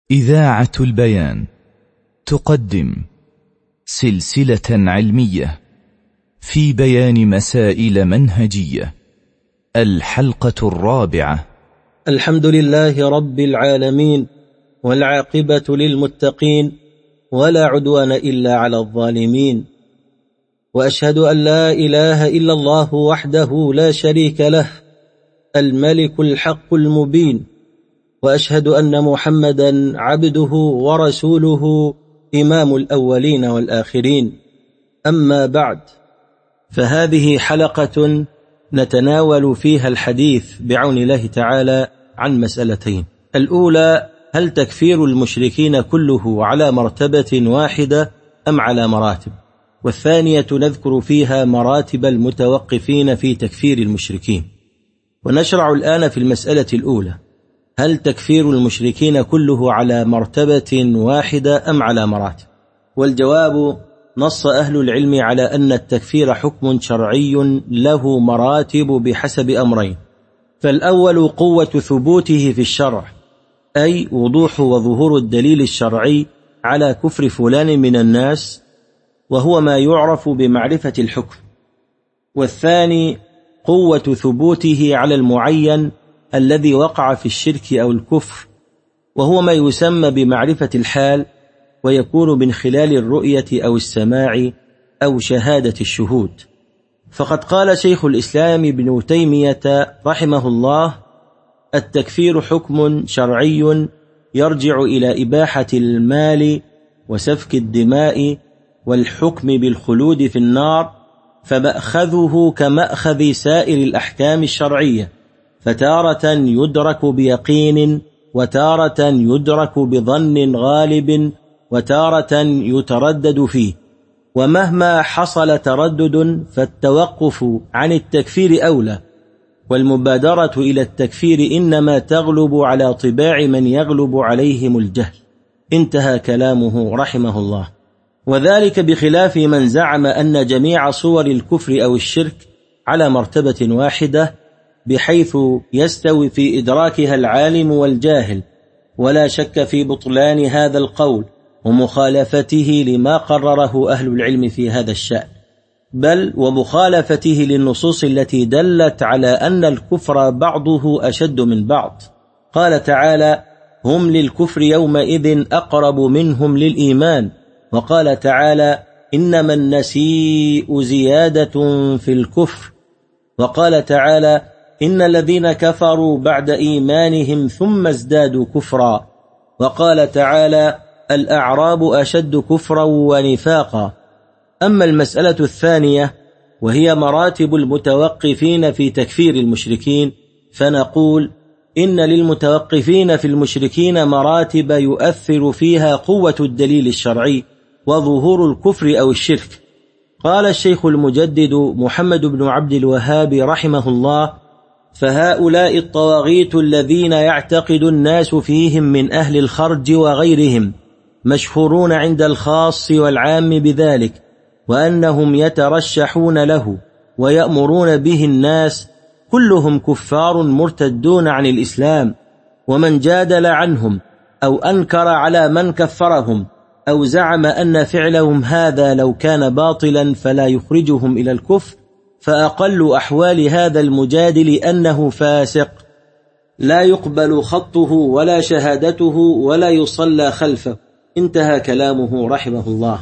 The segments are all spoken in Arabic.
إذاعة البيان تقدم سلسلة علمية في بيان مسائل منهجية. الحلقة الرابعة. الحمد لله رب العالمين، والعاقبة للمتقين، ولا عدوان إلا على الظالمين، وأشهد أن لا إله إلا الله وحده لا شريك له الملك الحق المبين، وأشهد أن محمدا عبده ورسوله إمام الأولين والآخرين. أما بعد، فهذه حلقة نتناول فيها الحديث بعون الله تعالى عن مسألتين: الأولى، هل تكفير المشركين كله على مرتبة واحدة أم على مراتب؟ والثانية نذكر فيها مراتب المتوقفين في تكفير المشركين. ونشرع الآن في المسألة الأولى: هل تكفير المشركين كله على مرتبة واحدة أم على مراتب؟ والجواب: نص أهل العلم على أن التكفير حكم شرعي له مراتب بحسب أمرين. فالأول قوة ثبوته في الشرع، أي وضوح وظهور الدليل الشرعي على كفر فلان من الناس، وهو ما يعرف بمعرفة الحكم. والثاني قوة ثبوته على المعين الذي وقع في الشرك أو الكفر، وهو ما يسمى بمعرفة الحال، ويكون من خلال الرؤية أو السماع أو شهادة الشهود. فقد قال شيخ الإسلام ابن تيمية رحمه الله: التكفير حكم شرعي يرجع إلى إباحة المال وسفك الدماء والحكم بالخلود في النار، فمأخذه كمأخذ سائر الأحكام الشرعية، فتارة يدرك بيقين، وتارة يدرك بظن غالب، وتارة يتردد فيه. ومهما حصل تردد فالتوقف عن التكفير أولى، والمبادرة إلى التكفير إنما تغلب على طباع من يغلب عليهم الجهل. انتهى كلامه رحمه الله. وذلك بخلاف من زعم أن جميع صور الكفر أو الشرك على مرتبة واحدة، بحيث يستوي في إدراكها العالم والجاهل، ولا شك في بطلان هذا القول ومخالفته لما قرره أهل العلم في هذا الشأن، بل ومخالفته للنصوص التي دلت على أن الكفر بعضه أشد من بعض. قال تعالى: هم للكفر يومئذ أقرب منهم للإيمان. وقال تعالى: إنما النسيء زيادة في الكفر. وقال تعالى: إن الذين كفروا بعد إيمانهم ثم ازدادوا كفرا. وقال تعالى: الأعراب أشد كفرا ونفاقا. أما المسألة الثانية، وهي مراتب المتوقفين في تكفير المشركين، فنقول إن للمتوقفين في المشركين مراتب يؤثر فيها قوة الدليل الشرعي وظهور الكفر أو الشرك. قال الشيخ المجدد محمد بن عبد الوهاب رحمه الله: فهؤلاء الطواغيت الذين يعتقد الناس فيهم من أهل الخرج وغيرهم مشهورون عند الخاص والعام بذلك، وأنهم يترشحون له ويأمرون به الناس، كلهم كفار مرتدون عن الإسلام. ومن جادل عنهم أو أنكر على من كفرهم أو زعم أن فعلهم هذا لو كان باطلا فلا يخرجهم إلى الكفر، فأقل أحوال هذا المجادل أنه فاسق، لا يقبل خطه ولا شهادته ولا يصلى خلفه. انتهى كلامه رحمه الله.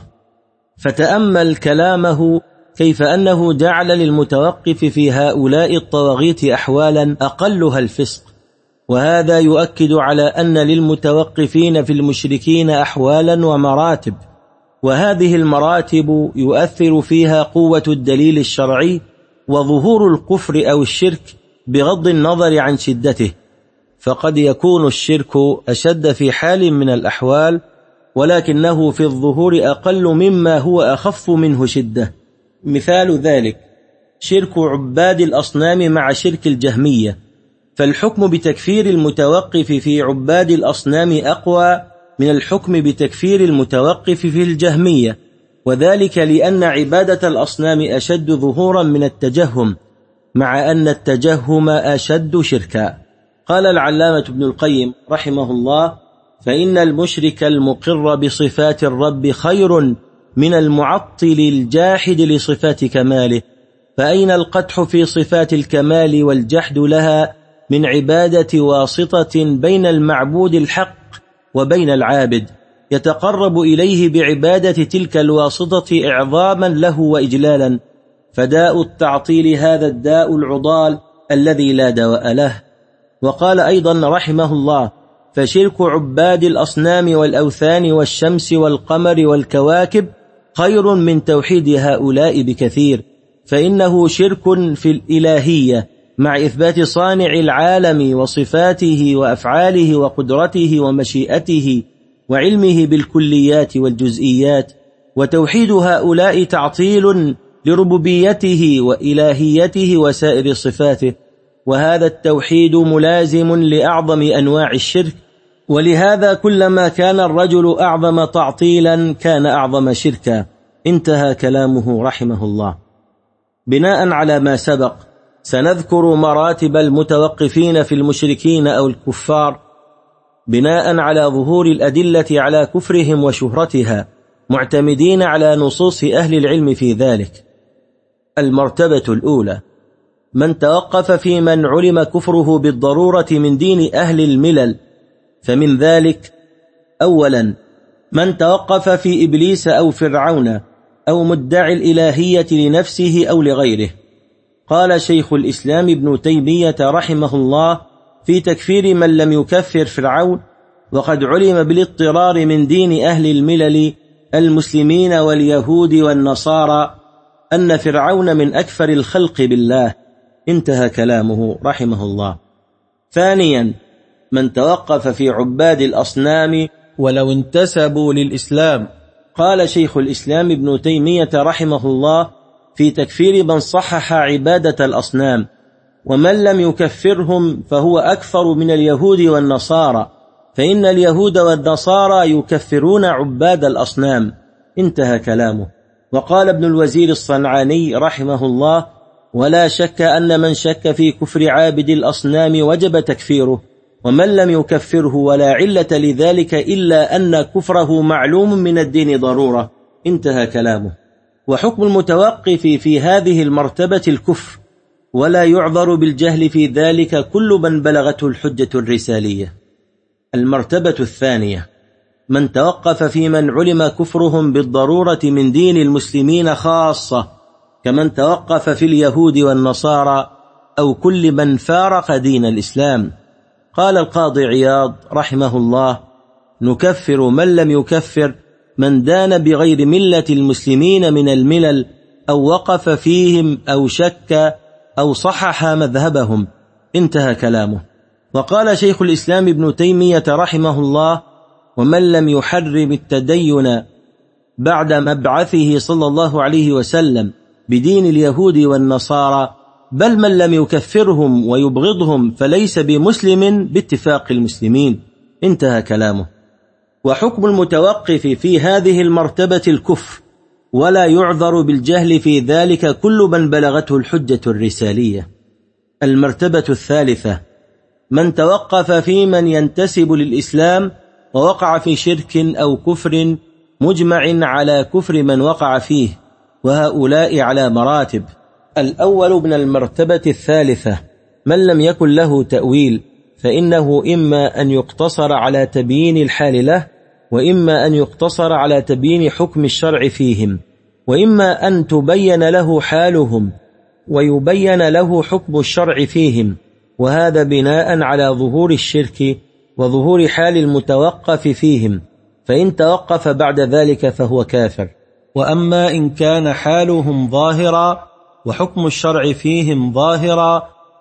فتأمل كلامه كيف أنه جعل للمتوقف في هؤلاء الطواغيت أحوالا أقلها الفسق، وهذا يؤكد على أن للمتوقفين في المشركين أحوالا ومراتب، وهذه المراتب يؤثر فيها قوة الدليل الشرعي وظهور الكفر أو الشرك بغض النظر عن شدته. فقد يكون الشرك أشد في حال من الأحوال، ولكنه في الظهور أقل مما هو أخف منه شدة. مثال ذلك شرك عباد الأصنام مع شرك الجهمية، فالحكم بتكفير المتوقف في عباد الأصنام أقوى من الحكم بتكفير المتوقف في الجهمية، وذلك لأن عبادة الأصنام أشد ظهورا من التجهم، مع أن التجهم أشد شركا. قال العلامة ابن القيم رحمه الله: فإن المشرك المقر بصفات الرب خير من المعطل الجاحد لصفات كماله. فأين القدح في صفات الكمال والجحد لها من عبادة واسطة بين المعبود الحق وبين العابد يتقرب إليه بعبادة تلك الواسطة إعظاما له وإجلالا؟ فداء التعطيل هذا الداء العضال الذي لا دواء له. وقال أيضا رحمه الله: فشرك عباد الأصنام والأوثان والشمس والقمر والكواكب خير من توحيد هؤلاء بكثير، فإنه شرك في الإلهية مع إثبات صانع العالم وصفاته وأفعاله وقدرته ومشيئته وعلمه بالكليات والجزئيات، وتوحيد هؤلاء تعطيل لربوبيته وإلهيته وسائر صفاته، وهذا التوحيد ملازم لأعظم أنواع الشرك، ولهذا كلما كان الرجل أعظم تعطيلا كان أعظم شركا. انتهى كلامه رحمه الله. بناء على ما سبق سنذكر مراتب المتوقفين في المشركين أو الكفار بناء على ظهور الأدلة على كفرهم وشهرتها، معتمدين على نصوص أهل العلم في ذلك. المرتبة الأولى: من توقف في من علم كفره بالضرورة من دين أهل الملل، فمن ذلك: أولا، من توقف في إبليس أو فرعون أو مدعي الإلهية لنفسه أو لغيره. قال شيخ الإسلام ابن تيمية رحمه الله في تكفير من لم يكفر فرعون: وقد علم بالاضطرار من دين أهل الملل المسلمين واليهود والنصارى أن فرعون من أكفر الخلق بالله. انتهى كلامه رحمه الله. ثانيا، من توقف في عباد الأصنام ولو انتسبوا للإسلام. قال شيخ الإسلام ابن تيمية رحمه الله في تكفير من صحح عبادة الأصنام: ومن لم يكفرهم فهو أكثر من اليهود والنصارى، فإن اليهود والنصارى يكفرون عباد الأصنام. انتهى كلامه. وقال ابن الوزير الصنعاني رحمه الله: ولا شك أن من شك في كفر عابد الأصنام وجب تكفيره، ومن لم يكفره ولا علة لذلك إلا أن كفره معلوم من الدين ضرورة. انتهى كلامه. وحكم المتوقف في هذه المرتبة الكفر، ولا يعذر بالجهل في ذلك كل من بلغته الحجة الرسالية. المرتبة الثانية: من توقف في من علم كفرهم بالضرورة من دين المسلمين خاصة، كمن توقف في اليهود والنصارى أو كل من فارق دين الإسلام. قال القاضي عياض رحمه الله: نكفر من لم يكفر من دان بغير ملة المسلمين من الملل أو وقف فيهم أو شك أو صحح مذهبهم. انتهى كلامه. وقال شيخ الإسلام ابن تيمية رحمه الله: ومن لم يحرم التدين بعد مبعثه صلى الله عليه وسلم بدين اليهود والنصارى، بل من لم يكفرهم ويبغضهم فليس بمسلم باتفاق المسلمين. انتهى كلامه. وحكم المتوقف في هذه المرتبة الكفر، ولا يعذر بالجهل في ذلك كل من بلغته الحجة الرسالية. المرتبة الثالثة: من توقف في من ينتسب للإسلام ووقع في شرك أو كفر مجمع على كفر من وقع فيه، وهؤلاء على مراتب. الأول من المرتبة الثالثة: من لم يكن له تأويل، فإنه إما أن يقتصر على تبيين الحال له، وإما أن يقتصر على تبيين حكم الشرع فيهم، وإما أن تبين له حالهم ويبين له حكم الشرع فيهم، وهذا بناء على ظهور الشرك وظهور حال المتوقف فيهم، فإن توقف بعد ذلك فهو كافر. وأما إن كان حالهم ظاهرا وحكم الشرع فيهم ظاهرا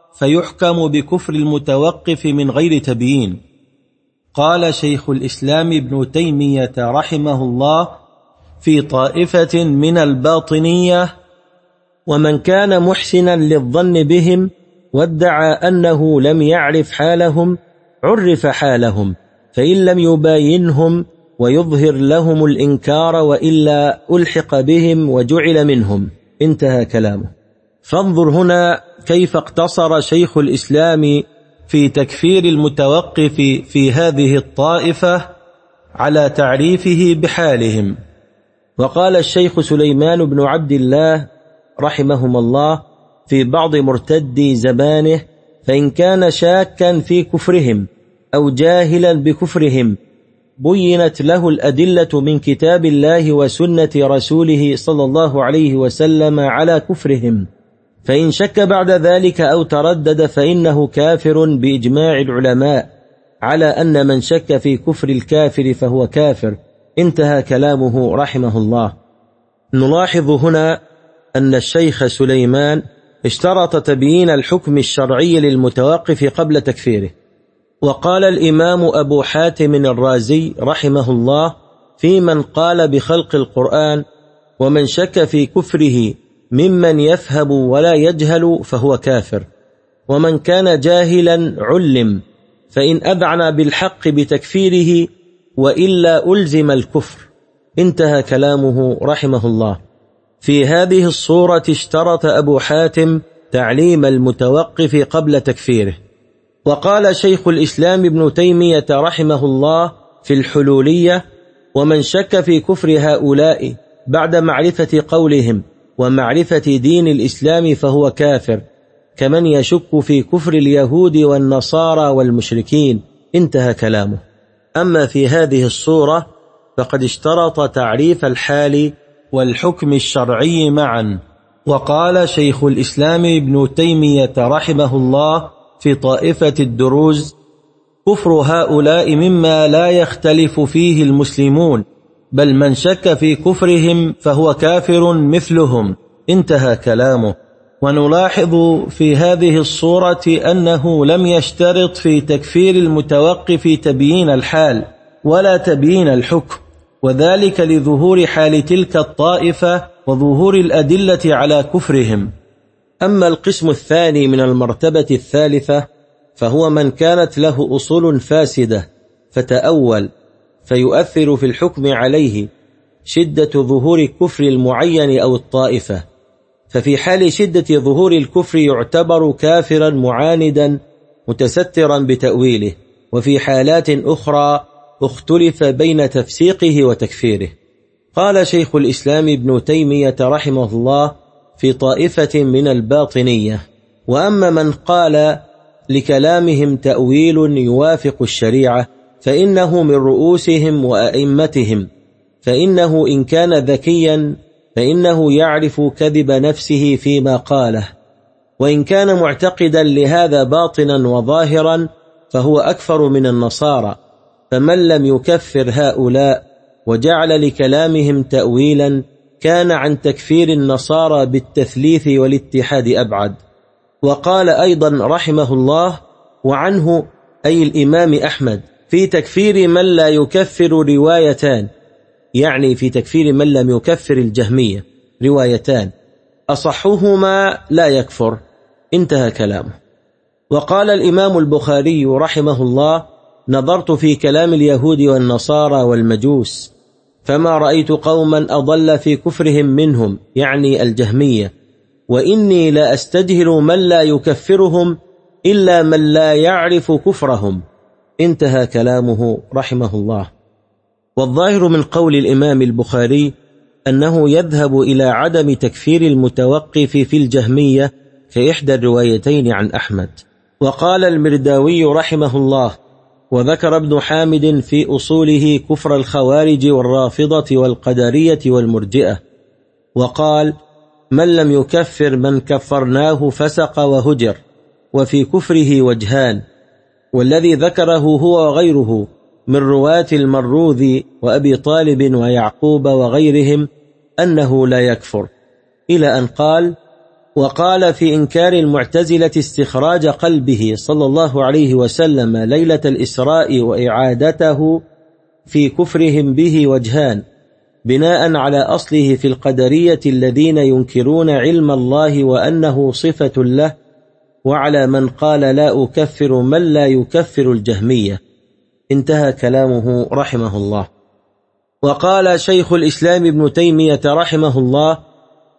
فيحكم بكفر المتوقف من غير تبيين. قال شيخ الإسلام ابن تيمية رحمه الله في طائفة من الباطنية: ومن كان محسنا للظن بهم وادعى أنه لم يعرف حالهم عرف حالهم، فإن لم يباينهم ويظهر لهم الإنكار وإلا ألحق بهم وجعل منهم. انتهى كلامه. فانظر هنا كيف اقتصر شيخ الإسلام في تكفير المتوقف في هذه الطائفة على تعريفه بحالهم. وقال الشيخ سليمان بن عبد الله رحمهم الله في بعض مرتدي زمانه: فإن كان شاكا في كفرهم أو جاهلا بكفرهم بينت له الأدلة من كتاب الله وسنة رسوله صلى الله عليه وسلم على كفرهم، فإن شك بعد ذلك أو تردد فإنه كافر بإجماع العلماء على أن من شك في كفر الكافر فهو كافر. انتهى كلامه رحمه الله. نلاحظ هنا أن الشيخ سليمان اشترط تبيين الحكم الشرعي للمتوقف قبل تكفيره. وقال الإمام أبو حاتم الرازي رحمه الله في من قال بخلق القرآن: ومن شك في كفره ممن يفهم ولا يجهل فهو كافر، ومن كان جاهلا علم، فإن أذعن بالحق بتكفيره وإلا ألزم الكفر. انتهى كلامه رحمه الله. في هذه الصورة اشترط أبو حاتم تعليم المتوقف قبل تكفيره. وقال شيخ الإسلام ابن تيمية رحمه الله في الحلولية: ومن شك في كفر هؤلاء بعد معرفة قولهم ومعرفة دين الإسلام فهو كافر، كمن يشك في كفر اليهود والنصارى والمشركين. انتهى كلامه. أما في هذه الصورة فقد اشترط تعريف الحال والحكم الشرعي معا. وقال شيخ الإسلام ابن تيمية رحمه الله في طائفة الدروز: كفر هؤلاء مما لا يختلف فيه المسلمون، بل من شك في كفرهم فهو كافر مثلهم. انتهى كلامه. ونلاحظ في هذه الصورة أنه لم يشترط في تكفير المتوقف تبيين الحال ولا تبيين الحكم، وذلك لظهور حال تلك الطائفة وظهور الأدلة على كفرهم. أما القسم الثاني من المرتبة الثالثة فهو من كانت له أصول فاسدة فتأول فيؤثر في الحكم عليه شدة ظهور كفر المعين أو الطائفة، ففي حال شدة ظهور الكفر يعتبر كافرا معاندا متسترا بتأويله، وفي حالات أخرى اختلف بين تفسيقه وتكفيره. قال شيخ الإسلام ابن تيمية رحمه الله في طائفة من الباطنية: وأما من قال لكلامهم تأويل يوافق الشريعة فإنه من رؤوسهم وأئمتهم، فإنه إن كان ذكيا فإنه يعرف كذب نفسه فيما قاله، وإن كان معتقدا لهذا باطنا وظاهرا فهو أكفر من النصارى. فمن لم يكفر هؤلاء وجعل لكلامهم تأويلا كان عن تكفير النصارى بالتثليث والاتحاد أبعد. وقال أيضا رحمه الله وعنه أي الإمام أحمد: في تكفير من لا يكفر روايتان، يعني في تكفير من لم يكفر الجهمية روايتان، أصحهما لا يكفر. انتهى كلامه. وقال الإمام البخاري رحمه الله: نظرت في كلام اليهود والنصارى والمجوس فما رأيت قوما أضل في كفرهم منهم، يعني الجهمية، وإني لا أستجهل من لا يكفرهم إلا من لا يعرف كفرهم. انتهى كلامه رحمه الله. والظاهر من قول الإمام البخاري أنه يذهب إلى عدم تكفير المتوقف في الجهمية كإحدى الروايتين عن أحمد. وقال المرداوي رحمه الله: وذكر ابن حامد في أصوله كفر الخوارج والرافضة والقدرية والمرجئة، وقال: من لم يكفر من كفرناه فسق وهجر، وفي كفره وجهان، والذي ذكره هو وغيره من رواة المروذي وأبي طالب ويعقوب وغيرهم أنه لا يكفر، إلى أن قال: وقال في إنكار المعتزلة استخراج قلبه صلى الله عليه وسلم ليلة الإسراء وإعادته في كفرهم به وجهان، بناء على أصله في القدرية الذين ينكرون علم الله وأنه صفة له، وعلى من قال لا أكفر من لا يكفر الجهمية. انتهى كلامه رحمه الله. وقال شيخ الإسلام ابن تيمية رحمه الله: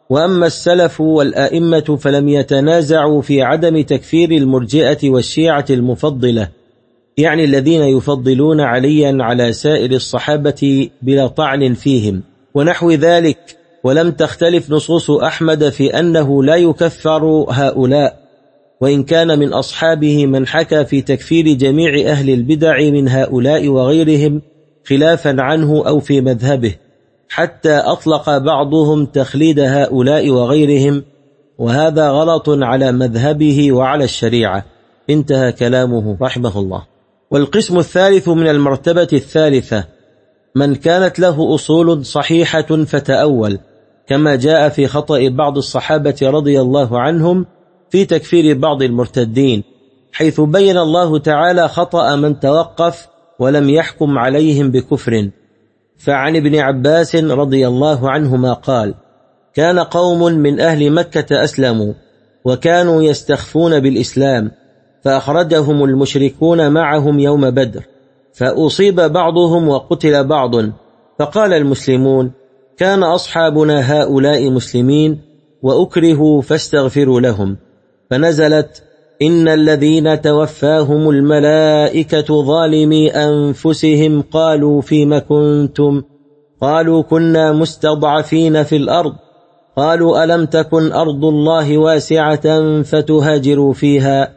وأما السلف والآئمة فلم يتنازعوا في عدم تكفير المرجئة والشيعة المفضلة، يعني الذين يفضلون عليا على سائر الصحابة بلا طعن فيهم ونحو ذلك. ولم تختلف نصوص أحمد في أنه لا يكفر هؤلاء، وإن كان من أصحابه من حكى في تكفير جميع أهل البدع من هؤلاء وغيرهم خلافا عنه أو في مذهبه، حتى أطلق بعضهم تخليد هؤلاء وغيرهم، وهذا غلط على مذهبه وعلى الشريعة. انتهى كلامه رحمه الله. والقسم الثالث من المرتبة الثالثة من كانت له أصول صحيحة فتأول، كما جاء في خطأ بعض الصحابة رضي الله عنهم في تكفير بعض المرتدين، حيث بين الله تعالى خطأ من توقف ولم يحكم عليهم بكفر. فعن ابن عباس رضي الله عنهما قال: كان قوم من أهل مكة أسلموا وكانوا يستخفون بالإسلام، فأخرجهم المشركون معهم يوم بدر، فأصيب بعضهم وقتل بعض، فقال المسلمون: كان أصحابنا هؤلاء مسلمين وأكرهوا فاستغفروا لهم، فنزلت: إن الذين توفاهم الملائكة ظالمي أنفسهم قالوا فيم كنتم؟ قالوا كنا مستضعفين في الأرض، قالوا ألم تكن أرض الله واسعة فتهاجروا فيها،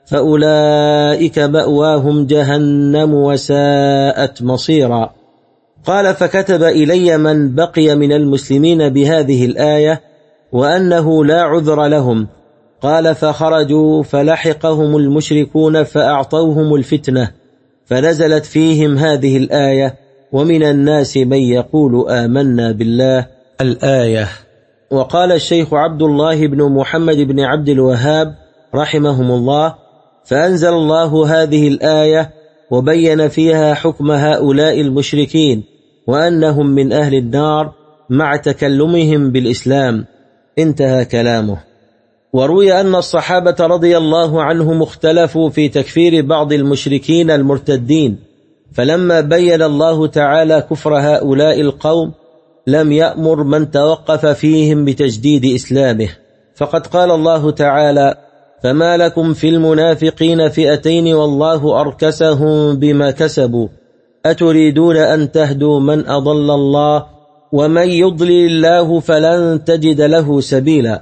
فأولئك مأواهم جهنم وساءت مصيرا. قال: فكتب إلي من بقي من المسلمين بهذه الآية وأنه لا عذر لهم. قال: فخرجوا فلحقهم المشركون فأعطوهم الفتنة، فنزلت فيهم هذه الآية: ومن الناس من يقول آمنا بالله، الآية. وقال الشيخ عبد الله بن محمد بن عبد الوهاب رحمهم الله: فأنزل الله هذه الآية وبين فيها حكم هؤلاء المشركين وأنهم من أهل النار مع تكلمهم بالإسلام. انتهى كلامه. وروي أن الصحابة رضي الله عنهم اختلفوا في تكفير بعض المشركين المرتدين، فلما بين الله تعالى كفر هؤلاء القوم لم يأمر من توقف فيهم بتجديد إسلامه، فقد قال الله تعالى: فما لكم في المنافقين فئتين والله أركسهم بما كسبوا، أتريدون أن تهدوا من أضل الله، ومن يضلل الله فلن تجد له سبيلا.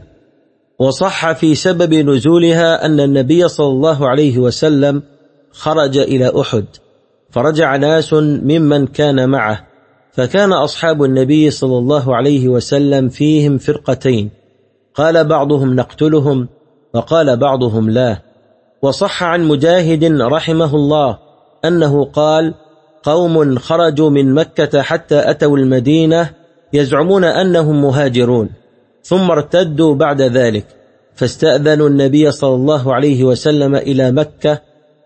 وصح في سبب نزولها أن النبي صلى الله عليه وسلم خرج إلى أحد، فرجع ناس ممن كان معه، فكان أصحاب النبي صلى الله عليه وسلم فيهم فرقتين، قال بعضهم نقتلهم وقال بعضهم لا. وصح عن مجاهد رحمه الله أنه قال: قوم خرجوا من مكة حتى أتوا المدينة يزعمون أنهم مهاجرون، ثم ارتدوا بعد ذلك، فاستأذنوا النبي صلى الله عليه وسلم إلى مكة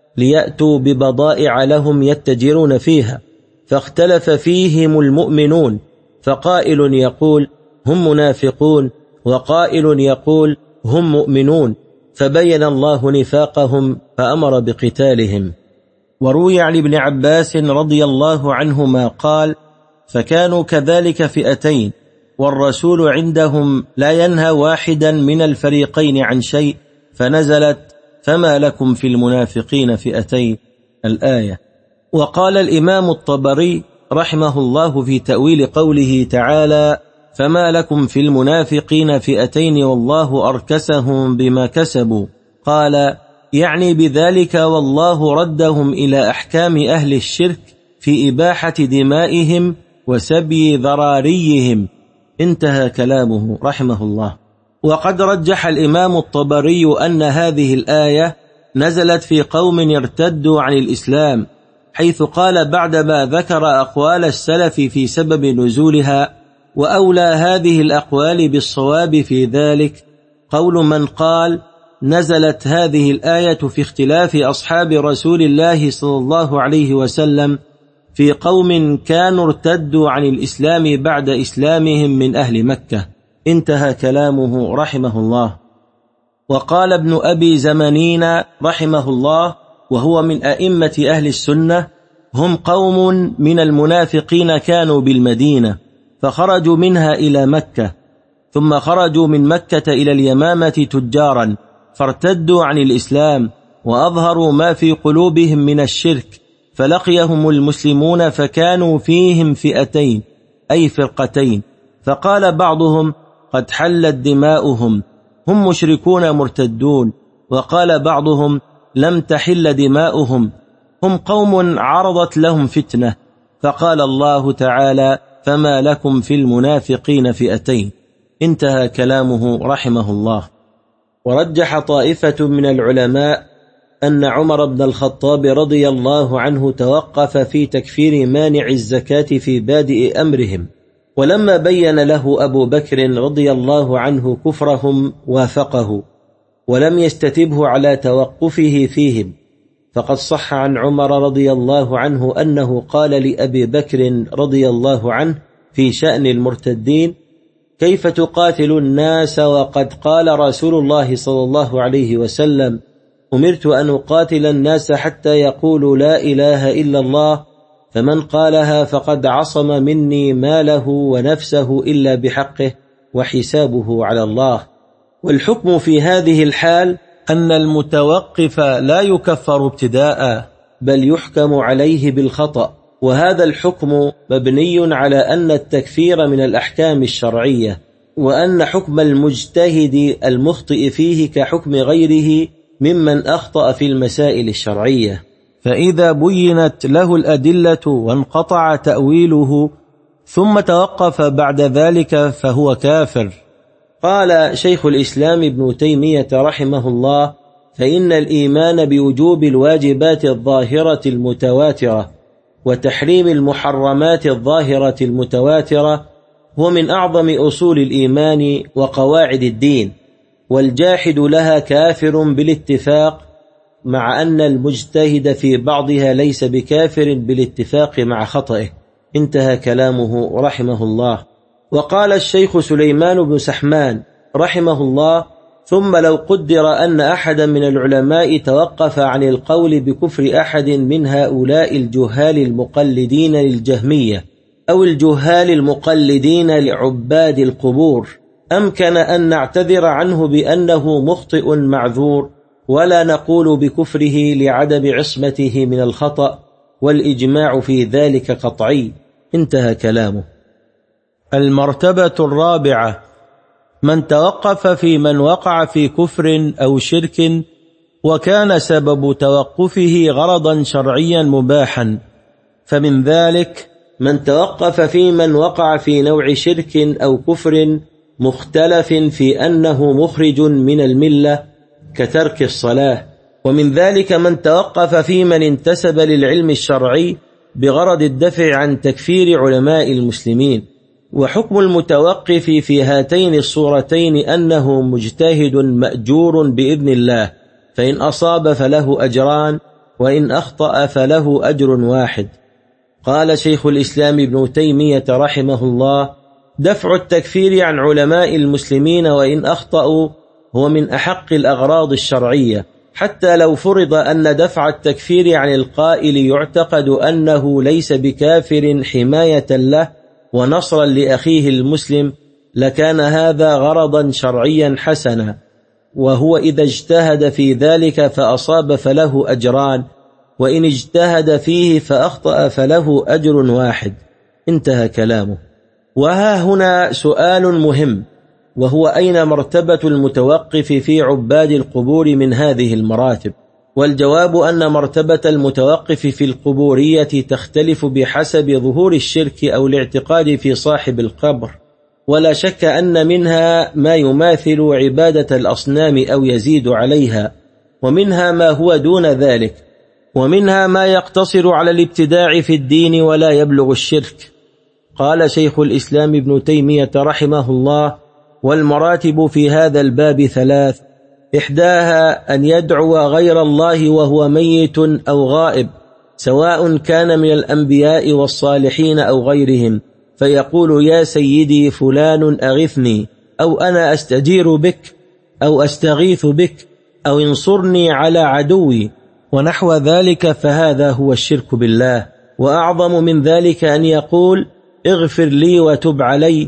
ليأتوا ببضائع لهم يتجرون فيها، فاختلف فيهم المؤمنون، فقائل يقول هم منافقون وقائل يقول هم مؤمنون، فبين الله نفاقهم فأمر بقتالهم. وروي عن ابن عباس رضي الله عنهما قال: فكانوا كذلك فئتين، والرسول عندهم لا ينهى واحدا من الفريقين عن شيء، فنزلت: فما لكم في المنافقين فئتين، الآية. وقال الإمام الطبري رحمه الله في تأويل قوله تعالى: فما لكم في المنافقين فئتين والله أركسهم بما كسبوا، قال: يعني بذلك والله ردهم إلى أحكام أهل الشرك في إباحة دمائهم وسبي ذراريهم. انتهى كلامه رحمه الله. وقد رجح الإمام الطبري أن هذه الآية نزلت في قوم ارتدوا عن الإسلام، حيث قال بعدما ذكر أقوال السلف في سبب نزولها: وأولى هذه الأقوال بالصواب في ذلك قول من قال: نزلت هذه الآية في اختلاف أصحاب رسول الله صلى الله عليه وسلم في قوم كانوا ارتدوا عن الإسلام بعد إسلامهم من أهل مكة. انتهى كلامه رحمه الله. وقال ابن أبي زمانين رحمه الله وهو من أئمة أهل السنة: هم قوم من المنافقين كانوا بالمدينة، فخرجوا منها إلى مكة، ثم خرجوا من مكة إلى اليمامة تجارا فارتدوا عن الإسلام وأظهروا ما في قلوبهم من الشرك، فلقيهم المسلمون فكانوا فيهم فئتين أي فرقتين، فقال بعضهم قد حلت دماؤهم هم مشركون مرتدون، وقال بعضهم لم تحل دماؤهم هم قوم عرضت لهم فتنة، فقال الله تعالى فما لكم في المنافقين فئتين. انتهى كلامه رحمه الله. ورجح طائفة من العلماء أن عمر بن الخطاب رضي الله عنه توقف في تكفير مانع الزكاة في بادئ أمرهم، ولما بين له أبو بكر رضي الله عنه كفرهم وافقه ولم يستتبه على توقفه فيهم، فقد صح عن عمر رضي الله عنه أنه قال لأبي بكر رضي الله عنه في شأن المرتدين كيف تقاتل الناس وقد قال رسول الله صلى الله عليه وسلم أمرت أن أقاتل الناس حتى يقولوا لا إله إلا الله، فمن قالها فقد عصم مني ماله ونفسه إلا بحقه وحسابه على الله. والحكم في هذه الحال أن المتوقف لا يكفر ابتداء بل يحكم عليه بالخطأ، وهذا الحكم مبني على أن التكفير من الأحكام الشرعية، وأن حكم المجتهد المخطئ فيه كحكم غيره ممن أخطأ في المسائل الشرعية، فإذا بينت له الأدلة وانقطع تأويله ثم توقف بعد ذلك فهو كافر. قال شيخ الإسلام ابن تيمية رحمه الله فإن الإيمان بوجوب الواجبات الظاهرة المتواترة وتحريم المحرمات الظاهرة المتواترة هو من أعظم أصول الإيمان وقواعد الدين، والجاحد لها كافر بالاتفاق، مع أن المجتهد في بعضها ليس بكافر بالاتفاق مع خطئه. انتهى كلامه رحمه الله. وقال الشيخ سليمان بن سحمان رحمه الله ثم لو قدر أن أحدا من العلماء توقف عن القول بكفر أحد من هؤلاء الجهال المقلدين للجهمية أو الجهال المقلدين لعباد القبور، أمكن أن نعتذر عنه بأنه مخطئ معذور، ولا نقول بكفره لعدم عصمته من الخطأ، والإجماع في ذلك قطعي. انتهى كلامه. المرتبة الرابعة من توقف في من وقع في كفر أو شرك وكان سبب توقفه غرضا شرعيا مباحا، فمن ذلك من توقف في من وقع في نوع شرك أو كفر مختلف في أنه مخرج من الملة كترك الصلاة، ومن ذلك من توقف في من انتسب للعلم الشرعي بغرض الدفع عن تكفير علماء المسلمين. وحكم المتوقف في هاتين الصورتين أنه مجتهد مأجور بإذن الله، فإن أصاب فله أجران وإن أخطأ فله أجر واحد. قال شيخ الإسلام ابن تيمية رحمه الله دفع التكفير عن علماء المسلمين وإن أخطأوا هو من أحق الأغراض الشرعية، حتى لو فرض أن دفع التكفير عن القائل يعتقد أنه ليس بكافر حماية له ونصرا لأخيه المسلم، لكان هذا غرضا شرعيا حسنا، وهو إذا اجتهد في ذلك فأصاب فله أجران، وإن اجتهد فيه فأخطأ فله أجر واحد. انتهى كلامه. وها هنا سؤال مهم، وهو أين مرتبة المتوقف في عباد القبور من هذه المراتب؟ والجواب أن مرتبة المتوقف في القبورية تختلف بحسب ظهور الشرك أو الاعتقاد في صاحب القبر، ولا شك أن منها ما يماثل عبادة الأصنام أو يزيد عليها، ومنها ما هو دون ذلك، ومنها ما يقتصر على الابتداع في الدين ولا يبلغ الشرك. قال شيخ الإسلام ابن تيمية رحمه الله والمراتب في هذا الباب ثلاث: إحداها أن يدعو غير الله وهو ميت أو غائب، سواء كان من الأنبياء والصالحين أو غيرهم، فيقول يا سيدي فلان أغثني، أو أنا أستجير بك، أو أستغيث بك، أو انصرني على عدوي، ونحو ذلك، فهذا هو الشرك بالله. وأعظم من ذلك أن يقول اغفر لي وتب علي،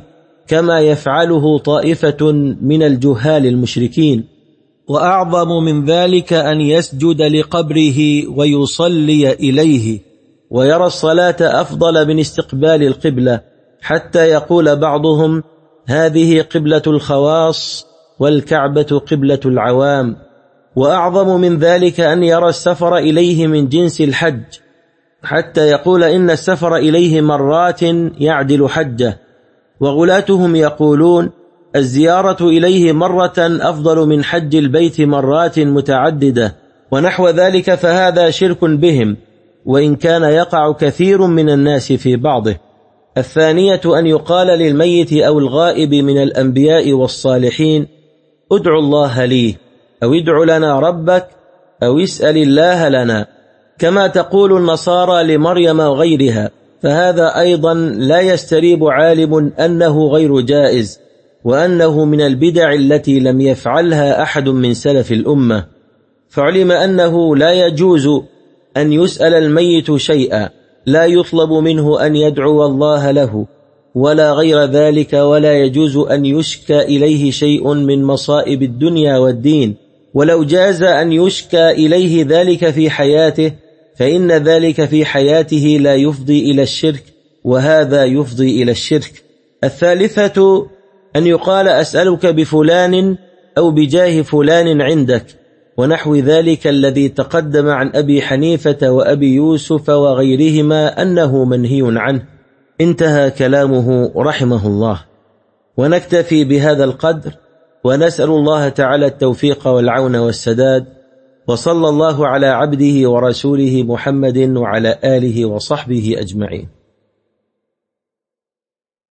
كما يفعله طائفة من الجهال المشركين. وأعظم من ذلك أن يسجد لقبره ويصلي إليه، ويرى الصلاة أفضل من استقبال القبلة، حتى يقول بعضهم: هذه قبلة الخواص والكعبة قبلة العوام. وأعظم من ذلك أن يرى السفر إليه من جنس الحج، حتى يقول إن السفر إليه مرات يعدل حجه. وغلاتهم يقولون: الزيارة إليه مرة أفضل من حج البيت مرات متعددة، ونحو ذلك، فهذا شرك بهم، وإن كان يقع كثير من الناس في بعضه. الثانية أن يقال للميت أو الغائب من الأنبياء والصالحين: ادعوا الله لي، أو ادع لنا ربك، أو اسأل الله لنا، كما تقول النصارى لمريم وغيرها. فهذا أيضا لا يستريب عالم أنه غير جائز، وأنه من البدع التي لم يفعلها أحد من سلف الأمة. فعلم أنه لا يجوز أن يسأل الميت شيئا، لا يطلب منه أن يدعو الله له ولا غير ذلك، ولا يجوز أن يشكى إليه شيء من مصائب الدنيا والدين. ولو جاز أن يشكى إليه ذلك في حياته، فإن ذلك في حياته لا يفضي إلى الشرك، وهذا يفضي إلى الشرك. الثالثة أن يقال: أسألك بفلان أو بجاه فلان عندك، ونحو ذلك الذي تقدم عن أبي حنيفة وأبي يوسف وغيرهما أنه منهي عنه. انتهى كلامه رحمه الله. ونكتفي بهذا القدر، ونسأل الله تعالى التوفيق والعون والسداد، وصلى الله على عبده ورسوله محمد وعلى آله وصحبه أجمعين.